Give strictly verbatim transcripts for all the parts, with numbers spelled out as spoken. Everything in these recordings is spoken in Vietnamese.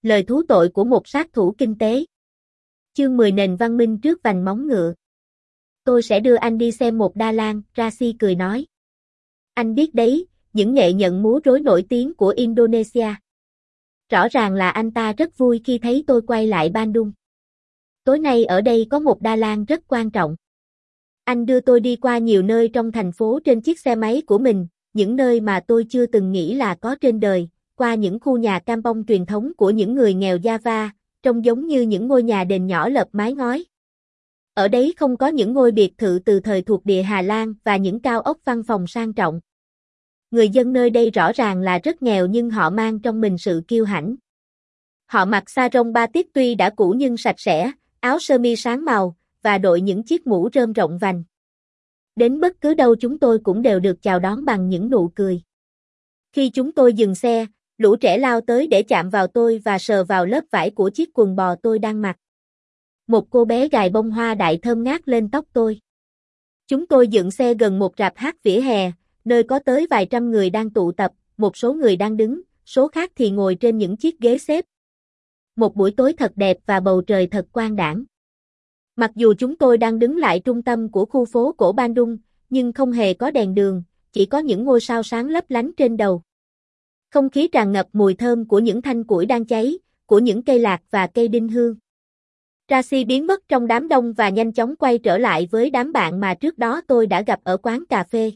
Lời thú tội của một sát thủ kinh tế. Chương mười nền văn minh trước vành móng ngựa. Tôi sẽ đưa anh đi xem một Đa Lan, Rasi cười nói. Anh biết đấy, những nghệ nhân múa rối nổi tiếng của Indonesia. Rõ ràng là anh ta rất vui khi thấy tôi quay lại Bandung. Tối nay ở đây có một Đa Lan rất quan trọng. Anh đưa tôi đi qua nhiều nơi trong thành phố trên chiếc xe máy của mình, những nơi mà tôi chưa từng nghĩ là có trên đời, qua những khu nhà kampong truyền thống của những người nghèo Java, trông giống như những ngôi nhà đền nhỏ lợp mái ngói. Ở đấy không có những ngôi biệt thự từ thời thuộc địa Hà Lan và những cao ốc văn phòng sang trọng. Người dân nơi đây rõ ràng là rất nghèo nhưng họ mang trong mình sự kiêu hãnh. Họ mặc sarong batik tuy đã cũ nhưng sạch sẽ, áo sơ mi sáng màu, và đội những chiếc mũ rơm rộng vành. Đến bất cứ đâu chúng tôi cũng đều được chào đón bằng những nụ cười. Khi chúng tôi dừng xe, lũ trẻ lao tới để chạm vào tôi và sờ vào lớp vải của chiếc quần bò tôi đang mặc. Một cô bé gài bông hoa đại thơm ngát lên tóc tôi. Chúng tôi dựng xe gần một rạp hát vỉa hè, nơi có tới vài trăm người đang tụ tập, một số người đang đứng, số khác thì ngồi trên những chiếc ghế xếp. Một buổi tối thật đẹp và bầu trời thật quang đãng. Mặc dù chúng tôi đang đứng lại trung tâm của khu phố cổ Bandung, nhưng không hề có đèn đường, chỉ có những ngôi sao sáng lấp lánh trên đầu. Không khí tràn ngập mùi thơm của những thanh củi đang cháy, của những cây lạc và cây đinh hương. Rasi biến mất trong đám đông và nhanh chóng quay trở lại với đám bạn mà trước đó tôi đã gặp ở quán cà phê.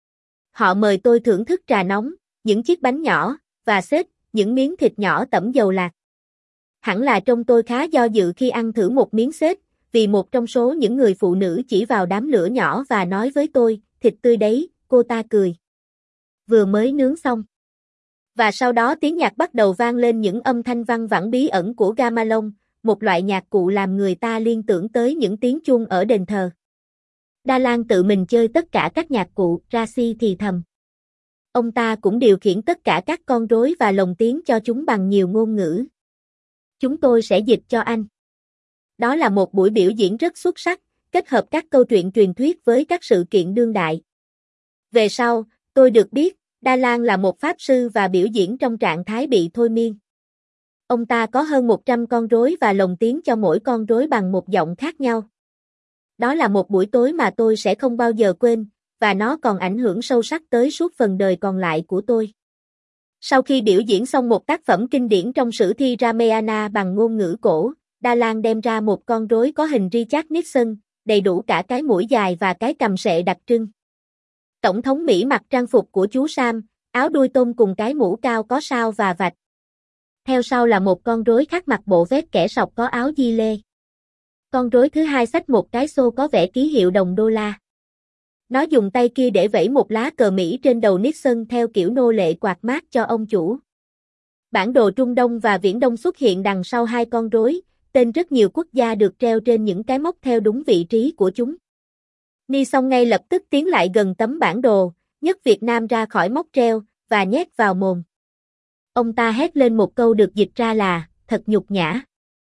Họ mời tôi thưởng thức trà nóng, những chiếc bánh nhỏ, và xếp, những miếng thịt nhỏ tẩm dầu lạc. Hẳn là trông tôi khá do dự khi ăn thử một miếng xếp, vì một trong số những người phụ nữ chỉ vào đám lửa nhỏ và nói với tôi, thịt tươi đấy, cô ta cười. Vừa mới nướng xong. Và sau đó tiếng nhạc bắt đầu vang lên những âm thanh văng vẳng bí ẩn của gamelan, một loại nhạc cụ làm người ta liên tưởng tới những tiếng chuông ở đền thờ. Đa Lan tự mình chơi tất cả các nhạc cụ, Rasi thì thầm. Ông ta cũng điều khiển tất cả các con rối và lồng tiếng cho chúng bằng nhiều ngôn ngữ. Chúng tôi sẽ dịch cho anh. Đó là một buổi biểu diễn rất xuất sắc, kết hợp các câu chuyện truyền thuyết với các sự kiện đương đại. Về sau, tôi được biết, Đa Lan là một pháp sư và biểu diễn trong trạng thái bị thôi miên. Ông ta có hơn một trăm con rối và lồng tiếng cho mỗi con rối bằng một giọng khác nhau. Đó là một buổi tối mà tôi sẽ không bao giờ quên, và nó còn ảnh hưởng sâu sắc tới suốt phần đời còn lại của tôi. Sau khi biểu diễn xong một tác phẩm kinh điển trong sử thi Ramayana bằng ngôn ngữ cổ, Đa Lan đem ra một con rối có hình Richard Nixon, đầy đủ cả cái mũi dài và cái cằm sệ đặc trưng. Tổng thống Mỹ mặc trang phục của chú Sam, áo đuôi tôm cùng cái mũ cao có sao và vạch. Theo sau là một con rối khác mặc bộ vest kẻ sọc có áo di lê. Con rối thứ hai xách một cái xô có vẽ ký hiệu đồng đô la. Nó dùng tay kia để vẫy một lá cờ Mỹ trên đầu Nixon theo kiểu nô lệ quạt mát cho ông chủ. Bản đồ Trung Đông và Viễn Đông xuất hiện đằng sau hai con rối, tên rất nhiều quốc gia được treo trên những cái móc theo đúng vị trí của chúng. Nixon ngay lập tức tiến lại gần tấm bản đồ, nhấc Việt Nam ra khỏi móc treo, và nhét vào mồm. Ông ta hét lên một câu được dịch ra là, thật nhục nhã.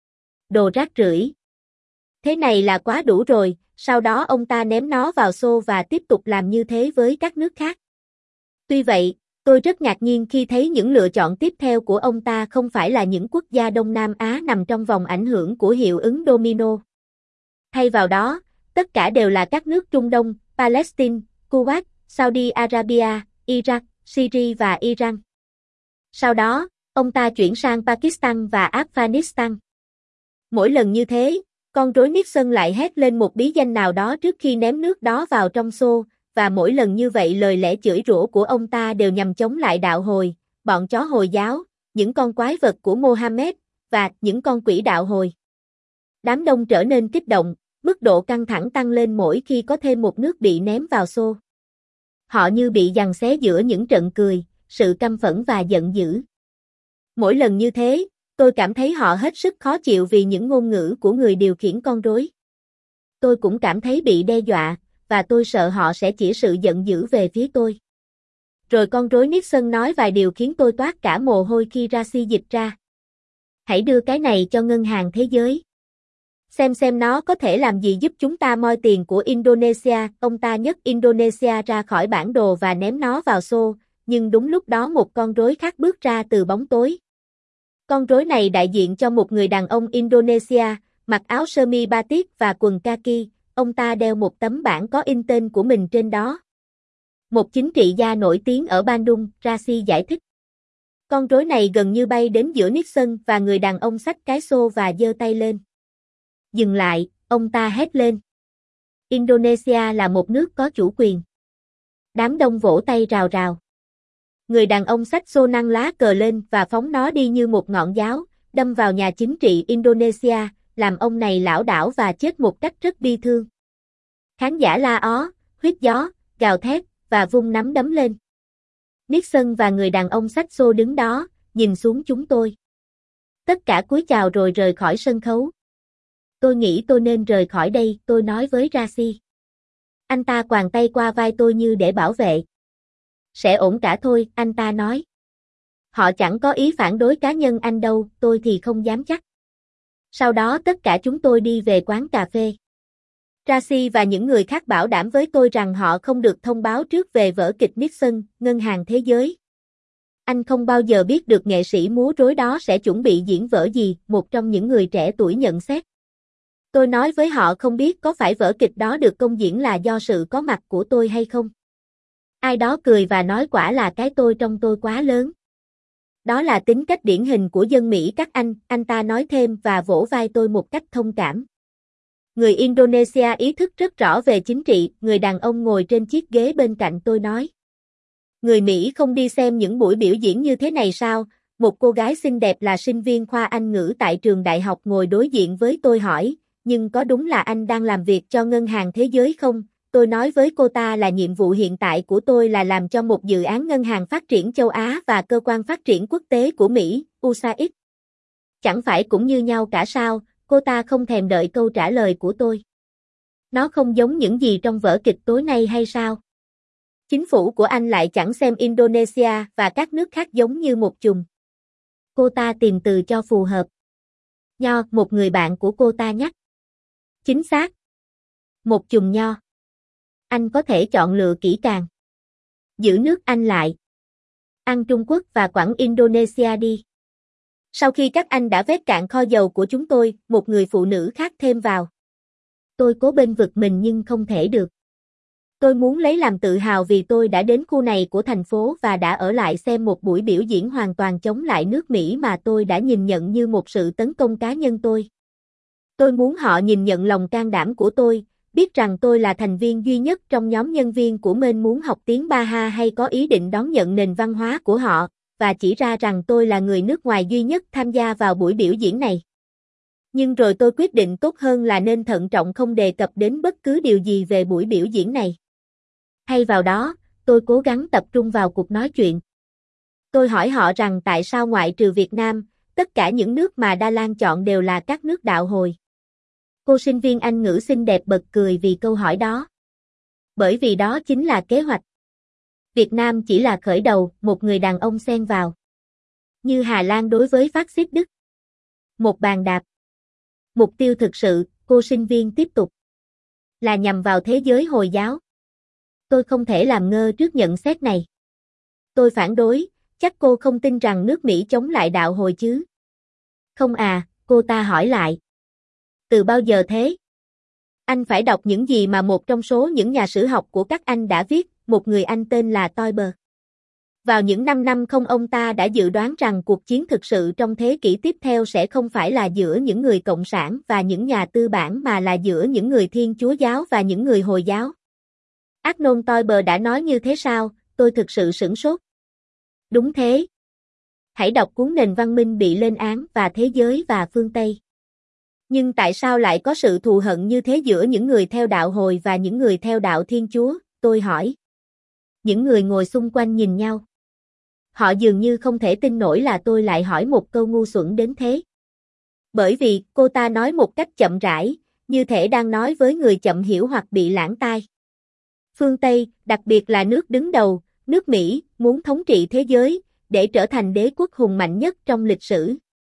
Đồ rác rưởi. Thế này là quá đủ rồi, sau đó ông ta ném nó vào xô và tiếp tục làm như thế với các nước khác. Tuy vậy, tôi rất ngạc nhiên khi thấy những lựa chọn tiếp theo của ông ta không phải là những quốc gia Đông Nam Á nằm trong vòng ảnh hưởng của hiệu ứng domino. Thay vào đó, tất cả đều là các nước Trung Đông, Palestine, Kuwait, Saudi Arabia, Iraq, Syria và Iran. Sau đó, ông ta chuyển sang Pakistan và Afghanistan. Mỗi lần như thế, con rối Nixon lại hét lên một bí danh nào đó trước khi ném nước đó vào trong xô, và mỗi lần như vậy lời lẽ chửi rủa của ông ta đều nhằm chống lại đạo hồi, bọn chó Hồi giáo, những con quái vật của Mohammed, và những con quỷ đạo hồi. Đám đông trở nên kích động, mức độ căng thẳng tăng lên mỗi khi có thêm một nước bị ném vào xô. Họ như bị giằng xé giữa những trận cười, sự căm phẫn và giận dữ. Mỗi lần như thế, tôi cảm thấy họ hết sức khó chịu vì những ngôn ngữ của người điều khiển con rối. Tôi cũng cảm thấy bị đe dọa, và tôi sợ họ sẽ chỉ sự giận dữ về phía tôi. Rồi con rối Nixon nói vài điều khiến tôi toát cả mồ hôi khi Rasi dịch ra. Hãy đưa cái này cho ngân hàng thế giới. Xem xem nó có thể làm gì giúp chúng ta moi tiền của Indonesia. Ông ta nhấc Indonesia ra khỏi bản đồ và ném nó vào xô, nhưng đúng lúc đó một con rối khác bước ra từ bóng tối. Con rối này đại diện cho một người đàn ông Indonesia, mặc áo sơ mi batik và quần kaki, ông ta đeo một tấm bảng có in tên của mình trên đó. Một chính trị gia nổi tiếng ở Bandung, Razi giải thích. Con rối này gần như bay đến giữa Nixon và người đàn ông xách cái xô và giơ tay lên. Dừng lại, ông ta hét lên. Indonesia là một nước có chủ quyền. Đám đông vỗ tay rào rào. Người đàn ông xách xô nâng lá cờ lên và phóng nó đi như một ngọn giáo, đâm vào nhà chính trị Indonesia, làm ông này lảo đảo và chết một cách rất bi thương. Khán giả la ó, huýt gió, gào thét, và vung nắm đấm lên. Nixon và người đàn ông xách xô đứng đó, nhìn xuống chúng tôi. Tất cả cúi chào rồi rời khỏi sân khấu. Tôi nghĩ tôi nên rời khỏi đây, tôi nói với Razi. Anh ta quàng tay qua vai tôi như để bảo vệ. Sẽ ổn cả thôi, anh ta nói. Họ chẳng có ý phản đối cá nhân anh đâu, tôi thì không dám chắc. Sau đó tất cả chúng tôi đi về quán cà phê. Razi và những người khác bảo đảm với tôi rằng họ không được thông báo trước về vở kịch Nixon, Ngân hàng Thế giới. Anh không bao giờ biết được nghệ sĩ múa rối đó sẽ chuẩn bị diễn vở gì, một trong những người trẻ tuổi nhận xét. Tôi nói với họ không biết có phải vở kịch đó được công diễn là do sự có mặt của tôi hay không. Ai đó cười và nói quả là cái tôi trong tôi quá lớn. Đó là tính cách điển hình của dân Mỹ các anh, anh ta nói thêm và vỗ vai tôi một cách thông cảm. Người Indonesia ý thức rất rõ về chính trị, người đàn ông ngồi trên chiếc ghế bên cạnh tôi nói. Người Mỹ không đi xem những buổi biểu diễn như thế này sao? Một cô gái xinh đẹp là sinh viên khoa Anh ngữ tại trường đại học ngồi đối diện với tôi hỏi, nhưng có đúng là anh đang làm việc cho Ngân hàng Thế giới không? Tôi nói với cô ta là nhiệm vụ hiện tại của tôi là làm cho một dự án Ngân hàng Phát triển Châu Á và Cơ quan Phát triển Quốc tế của Mỹ, u ét a i đê. Chẳng phải cũng như nhau cả sao? Cô ta không thèm đợi câu trả lời của tôi. Nó không giống những gì trong vở kịch tối nay hay sao? Chính phủ của anh lại chẳng xem Indonesia và các nước khác giống như một chùm. Cô ta tìm từ cho phù hợp. Nho, một người bạn của cô ta nhắc. Chính xác. Một chùm nho. Anh có thể chọn lựa kỹ càng. Giữ nước Anh lại. Ăn Trung Quốc và quẳng Indonesia đi. Sau khi các anh đã vét cạn kho dầu của chúng tôi, một người phụ nữ khác thêm vào. Tôi cố bênh vực mình nhưng không thể được. Tôi muốn lấy làm tự hào vì tôi đã đến khu này của thành phố và đã ở lại xem một buổi biểu diễn hoàn toàn chống lại nước Mỹ mà tôi đã nhìn nhận như một sự tấn công cá nhân tôi. Tôi muốn họ nhìn nhận lòng can đảm của tôi, biết rằng tôi là thành viên duy nhất trong nhóm nhân viên của Maine muốn học tiếng Ba Ha hay có ý định đón nhận nền văn hóa của họ, và chỉ ra rằng tôi là người nước ngoài duy nhất tham gia vào buổi biểu diễn này. Nhưng rồi tôi quyết định tốt hơn là nên thận trọng không đề cập đến bất cứ điều gì về buổi biểu diễn này. Thay vào đó, tôi cố gắng tập trung vào cuộc nói chuyện. Tôi hỏi họ rằng tại sao ngoại trừ Việt Nam, tất cả những nước mà Đa Lan chọn đều là các nước đạo hồi. Cô sinh viên Anh ngữ xinh đẹp bật cười vì câu hỏi đó. Bởi vì đó chính là kế hoạch. Việt Nam chỉ là khởi đầu, một người đàn ông xen vào. Như Hà Lan đối với phát xít Đức. Một bàn đạp. Mục tiêu thực sự, cô sinh viên tiếp tục. Là nhằm vào thế giới Hồi giáo. Tôi không thể làm ngơ trước nhận xét này. Tôi phản đối, chắc cô không tin rằng nước Mỹ chống lại đạo hồi chứ. Không à, cô ta hỏi lại. Từ bao giờ thế? Anh phải đọc những gì mà một trong số những nhà sử học của các anh đã viết, một người Anh tên là Toiber. Vào những năm năm không ông ta đã dự đoán rằng cuộc chiến thực sự trong thế kỷ tiếp theo sẽ không phải là giữa những người cộng sản và những nhà tư bản mà là giữa những người Thiên Chúa giáo và những người Hồi giáo. Arnold Toiber đã nói như thế sao? Tôi thực sự sửng sốt. Đúng thế. Hãy đọc cuốn Nền văn minh bị lên án và Thế giới và phương Tây. Nhưng tại sao lại có sự thù hận như thế giữa những người theo đạo Hồi và những người theo đạo Thiên Chúa? Tôi hỏi. Những người ngồi xung quanh nhìn nhau. Họ dường như không thể tin nổi là tôi lại hỏi một câu ngu xuẩn đến thế. Bởi vì, cô ta nói một cách chậm rãi, như thể đang nói với người chậm hiểu hoặc bị lãng tai. Phương Tây, đặc biệt là nước đứng đầu, nước Mỹ, muốn thống trị thế giới, để trở thành đế quốc hùng mạnh nhất trong lịch sử.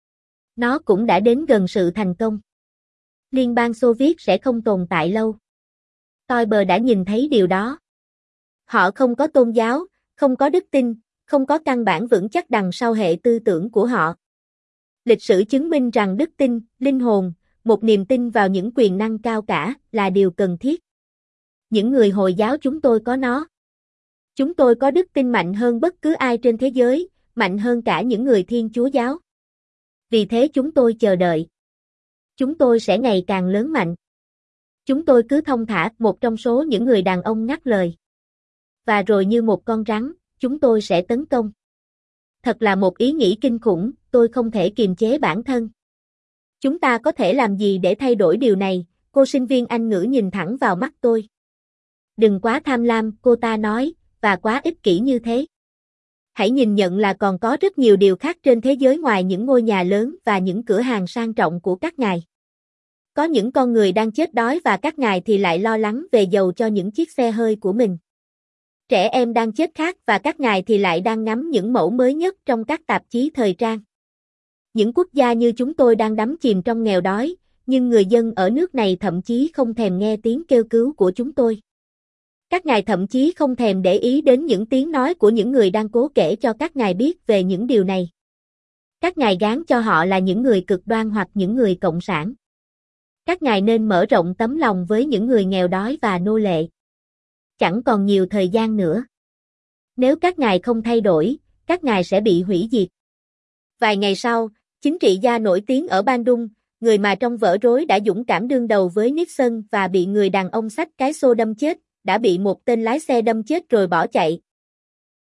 Nó cũng đã đến gần sự thành công. Liên bang Xô Viết sẽ không tồn tại lâu. Toiber đã nhìn thấy điều đó. Họ không có tôn giáo, không có đức tin, không có căn bản vững chắc đằng sau hệ tư tưởng của họ. Lịch sử chứng minh rằng đức tin, linh hồn, một niềm tin vào những quyền năng cao cả là điều cần thiết. Những người Hồi giáo chúng tôi có nó. Chúng tôi có đức tin mạnh hơn bất cứ ai trên thế giới, mạnh hơn cả những người Thiên Chúa giáo. Vì thế chúng tôi chờ đợi. Chúng tôi sẽ ngày càng lớn mạnh. Chúng tôi cứ thong thả, một trong số những người đàn ông ngắt lời. Và rồi như một con rắn, chúng tôi sẽ tấn công. Thật là một ý nghĩ kinh khủng, tôi không thể kiềm chế bản thân. Chúng ta có thể làm gì để thay đổi điều này? Cô sinh viên Anh ngữ nhìn thẳng vào mắt tôi. Đừng quá tham lam, cô ta nói, và quá ích kỷ như thế. Hãy nhìn nhận là còn có rất nhiều điều khác trên thế giới ngoài những ngôi nhà lớn và những cửa hàng sang trọng của các ngài. Có những con người đang chết đói và các ngài thì lại lo lắng về dầu cho những chiếc xe hơi của mình. Trẻ em đang chết khát và các ngài thì lại đang ngắm những mẫu mới nhất trong các tạp chí thời trang. Những quốc gia như chúng tôi đang đắm chìm trong nghèo đói, nhưng người dân ở nước này thậm chí không thèm nghe tiếng kêu cứu của chúng tôi. Các ngài thậm chí không thèm để ý đến những tiếng nói của những người đang cố kể cho các ngài biết về những điều này. Các ngài gán cho họ là những người cực đoan hoặc những người cộng sản. Các ngài nên mở rộng tấm lòng với những người nghèo đói và nô lệ. Chẳng còn nhiều thời gian nữa. Nếu các ngài không thay đổi, các ngài sẽ bị hủy diệt. Vài ngày sau, chính trị gia nổi tiếng ở Bandung, người mà trong vở rối đã dũng cảm đương đầu với Nixon và bị người đàn ông xách cái xô đâm chết, đã bị một tên lái xe đâm chết rồi bỏ chạy.